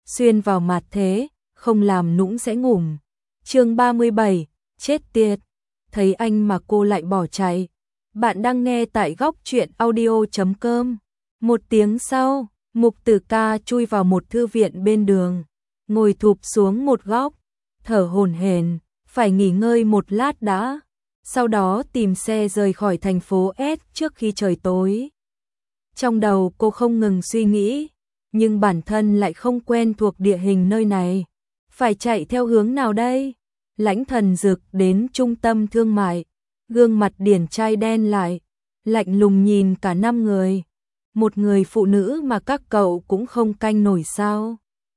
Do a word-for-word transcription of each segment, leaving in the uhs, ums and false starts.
xuyên vào mặt thế, không làm nũng sẽ ngủm. Chương ba mươi bảy, chết tiệt. Thấy anh mà cô lại bỏ chạy. Bạn đang nghe tại góc truyện audio chấm com. Một tiếng sau, Mục Tử Ca chui vào một thư viện bên đường, ngồi thụp xuống một góc, thở hổn hển, phải nghỉ ngơi một lát đã, sau đó tìm xe rời khỏi thành phố S trước khi trời tối. Trong đầu cô không ngừng suy nghĩ, nhưng bản thân lại không quen thuộc địa hình nơi này. Phải chạy theo hướng nào đây? Lãnh Thần Dực đến trung tâm thương mại, gương mặt điển trai đen lại, lạnh lùng nhìn cả năm người. Một người phụ nữ mà các cậu cũng không canh nổi sao?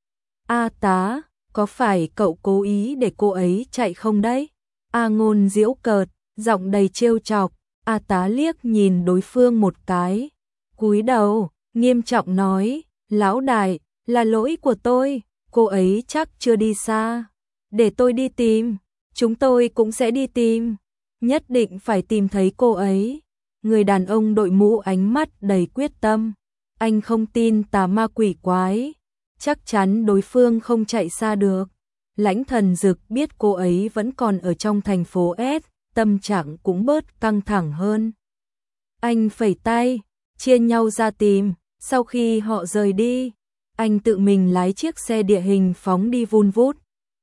A Tá, có phải cậu cố ý để cô ấy chạy không đấy? A Ngôn giễu cợt, giọng đầy trêu chọc. A Tá liếc nhìn đối phương một cái, cúi đầu, nghiêm trọng nói, lão đại, là lỗi của tôi, cô ấy chắc chưa đi xa. Để tôi đi tìm, chúng tôi cũng sẽ đi tìm, nhất định phải tìm thấy cô ấy. Người đàn ông đội mũ ánh mắt đầy quyết tâm, anh không tin tà ma quỷ quái, chắc chắn đối phương không chạy xa được. Lãnh Thần Dực biết cô ấy vẫn còn ở trong thành phố S, tâm trạng cũng bớt căng thẳng hơn. Anh phẩy tay, chia nhau ra tìm, sau khi họ rời đi, anh tự mình lái chiếc xe địa hình phóng đi vun vút.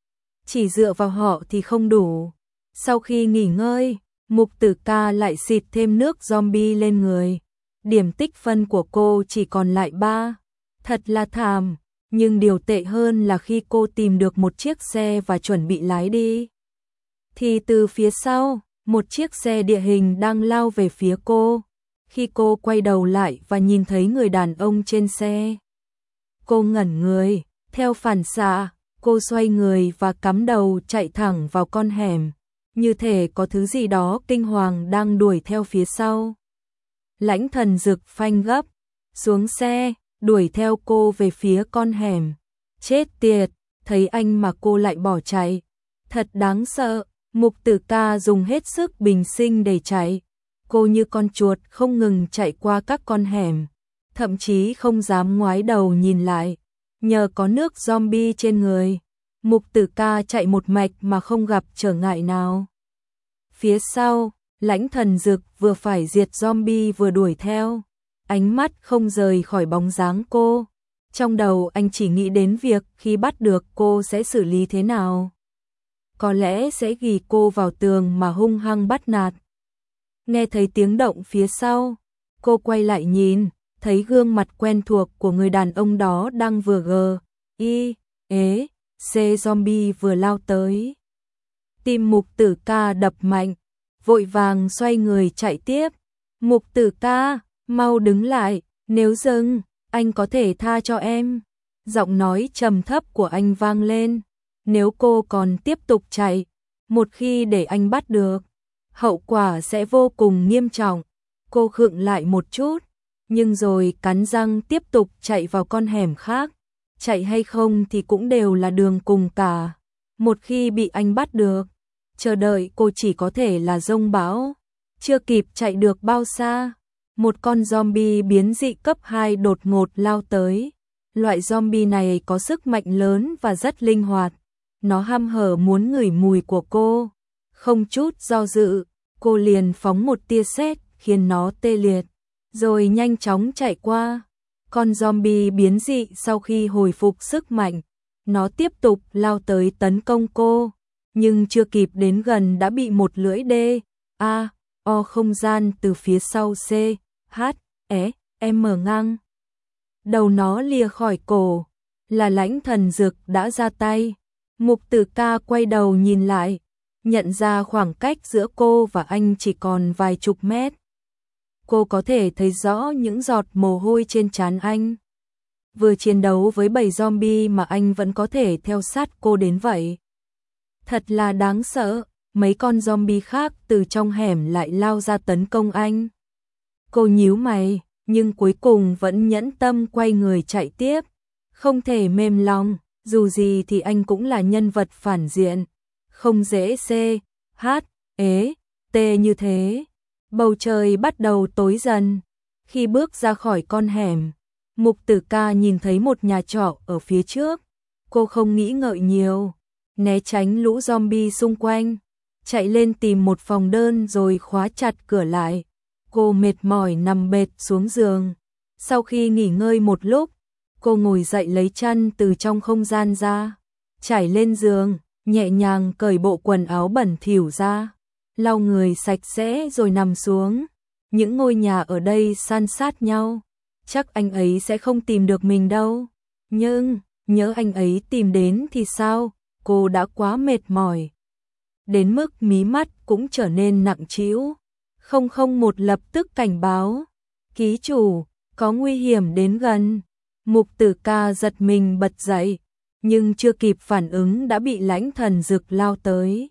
Chỉ dựa vào họ thì không đủ. Sau khi nghỉ ngơi, Mục Tử Ca lại xịt thêm nước zombie lên người. Điểm tích phân của cô chỉ còn lại ba. Thật là thảm, nhưng điều tệ hơn là khi cô tìm được một chiếc xe và chuẩn bị lái đi, thì từ phía sau, một chiếc xe địa hình đang lao về phía cô. Khi cô quay đầu lại và nhìn thấy người đàn ông trên xe, cô ngẩn người, theo phản xạ, cô xoay người và cắm đầu chạy thẳng vào con hẻm, như thể có thứ gì đó kinh hoàng đang đuổi theo phía sau. Lãnh Thần Dực phanh gấp, xuống xe, đuổi theo cô về phía con hẻm. Chết tiệt, thấy anh mà cô lại bỏ chạy, thật đáng sợ. Mục Tử Ca dùng hết sức bình sinh để chạy. Cô như con chuột không ngừng chạy qua các con hẻm, thậm chí không dám ngoái đầu nhìn lại. Nhờ có nước zombie trên người, Mục Tử Ca chạy một mạch mà không gặp trở ngại nào. Phía sau, Lãnh Thần Dực vừa phải diệt zombie vừa đuổi theo, ánh mắt không rời khỏi bóng dáng cô. Trong đầu anh chỉ nghĩ đến việc khi bắt được cô sẽ xử lý thế nào. Có lẽ sẽ ghì cô vào tường mà hung hăng bắt nạt. Nghe thấy tiếng động phía sau, cô quay lại nhìn, thấy gương mặt quen thuộc của người đàn ông đó đang vừa gờ, y, ế, c zombie vừa lao tới. Tim Mục Tử Ca đập mạnh, vội vàng xoay người chạy tiếp. Mục Tử Ca, mau đứng lại, nếu dừng, anh có thể tha cho em. Giọng nói trầm thấp của anh vang lên. Nếu cô còn tiếp tục chạy, một khi để anh bắt được, hậu quả sẽ vô cùng nghiêm trọng. Cô khựng lại một chút, nhưng rồi cắn răng tiếp tục chạy vào con hẻm khác. Chạy hay không thì cũng đều là đường cùng cả. Một khi bị anh bắt được, chờ đợi cô chỉ có thể là giông bão. Chưa kịp chạy được bao xa, một con zombie biến dị cấp hai đột ngột lao tới. Loại zombie này có sức mạnh lớn và rất linh hoạt. Nó hăm hở muốn ngửi mùi của cô. Không chút do dự, cô liền phóng một tia sét khiến nó tê liệt, rồi nhanh chóng chạy qua. Con zombie biến dị sau khi hồi phục sức mạnh, nó tiếp tục lao tới tấn công cô, nhưng chưa kịp đến gần đã bị một lưỡi đê, a, o không gian từ phía sau C, H, E, M ngang. Đầu nó lìa khỏi cổ, là Lãnh Thần Dực đã ra tay. Mục Tử Ca quay đầu nhìn lại, nhận ra khoảng cách giữa cô và anh chỉ còn vài chục mét. Cô có thể thấy rõ những giọt mồ hôi trên trán anh. Vừa chiến đấu với bầy zombie mà anh vẫn có thể theo sát cô đến vậy. Thật là đáng sợ, mấy con zombie khác từ trong hẻm lại lao ra tấn công anh. Cô nhíu mày, nhưng cuối cùng vẫn nhẫn tâm quay người chạy tiếp. Không thể mềm lòng, dù gì thì anh cũng là nhân vật phản diện. Không dễ C, H, E, T như thế. Bầu trời bắt đầu tối dần. Khi bước ra khỏi con hẻm, Mục Tử Ca nhìn thấy một nhà trọ ở phía trước. Cô không nghĩ ngợi nhiều, né tránh lũ zombie xung quanh, chạy lên tìm một phòng đơn rồi khóa chặt cửa lại. Cô mệt mỏi nằm bệt xuống giường. Sau khi nghỉ ngơi một lúc, cô ngồi dậy lấy chăn từ trong không gian ra, trải lên giường, nhẹ nhàng cởi bộ quần áo bẩn thỉu ra, lau người sạch sẽ rồi nằm xuống. Những ngôi nhà ở đây san sát nhau, chắc anh ấy sẽ không tìm được mình đâu. Nhưng, nhớ anh ấy tìm đến thì sao? Cô đã quá mệt mỏi, đến mức mí mắt cũng trở nên nặng trĩu. không không một lập tức cảnh báo. Ký chủ, có nguy hiểm đến gần. Mục Tử Ca giật mình bật dậy, nhưng chưa kịp phản ứng đã bị Lãnh Thần Dực lao tới.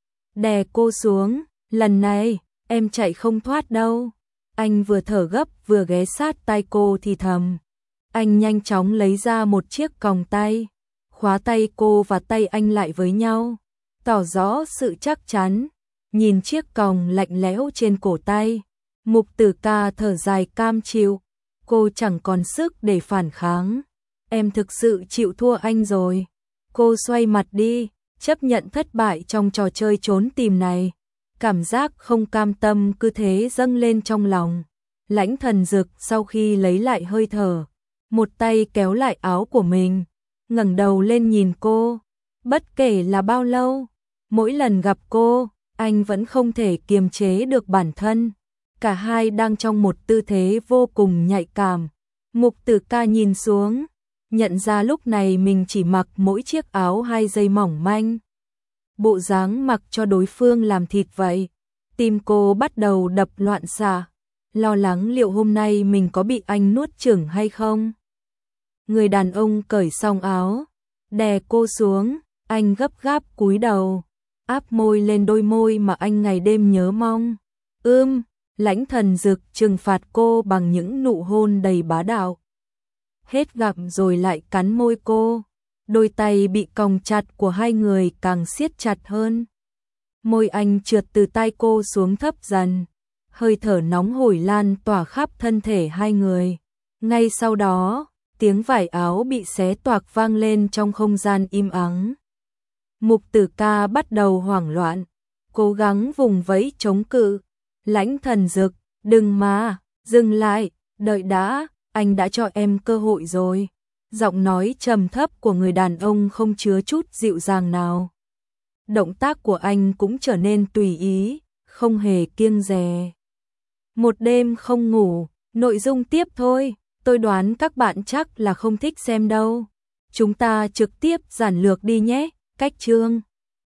Đè cô xuống, lần này, em chạy không thoát đâu. Anh vừa thở gấp vừa ghé sát tai cô thì thầm. Anh nhanh chóng lấy ra một chiếc còng tay, khóa tay cô và tay anh lại với nhau, tỏ rõ sự chắc chắn. Nhìn chiếc còng lạnh lẽo trên cổ tay, Mục Tử Ca thở dài cam chịu. Cô chẳng còn sức để phản kháng. Em thực sự chịu thua anh rồi. Cô xoay mặt đi, chấp nhận thất bại trong trò chơi trốn tìm này. Cảm giác không cam tâm cứ thế dâng lên trong lòng. Lãnh Thần Dực sau khi lấy lại hơi thở, một tay kéo lại áo của mình, ngẩng đầu lên nhìn cô. Bất kể là bao lâu, mỗi lần gặp cô, anh vẫn không thể kiềm chế được bản thân. Cả hai đang trong một tư thế vô cùng nhạy cảm. Mục Tử Ca nhìn xuống, nhận ra lúc này mình chỉ mặc mỗi chiếc áo hai dây mỏng manh. Bộ dáng mặc cho đối phương làm thịt vậy. Tim cô bắt đầu đập loạn xạ, lo lắng liệu hôm nay mình có bị anh nuốt chửng hay không. Người đàn ông cởi xong áo, đè cô xuống, anh gấp gáp cúi đầu, áp môi lên đôi môi mà anh ngày đêm nhớ mong. Ưm, Lãnh Thần Dực trừng phạt cô bằng những nụ hôn đầy bá đạo. Hết gặp rồi lại cắn môi cô, đôi tay bị còng chặt của hai người càng siết chặt hơn. Môi anh trượt từ tai cô xuống thấp dần, hơi thở nóng hổi lan tỏa khắp thân thể hai người. Ngay sau đó, tiếng vải áo bị xé toạc vang lên trong không gian im ắng. Mục Tử Ca bắt đầu hoảng loạn, cố gắng vùng vẫy chống cự. Lãnh Thần Dực, đừng mà, dừng lại, đợi đã, anh đã cho em cơ hội rồi. Giọng nói trầm thấp của người đàn ông không chứa chút dịu dàng nào. Động tác của anh cũng trở nên tùy ý, không hề kiêng dè. Một đêm không ngủ, nội dung tiếp thôi, tôi đoán các bạn chắc là không thích xem đâu. Chúng ta trực tiếp giản lược đi nhé, cách chương.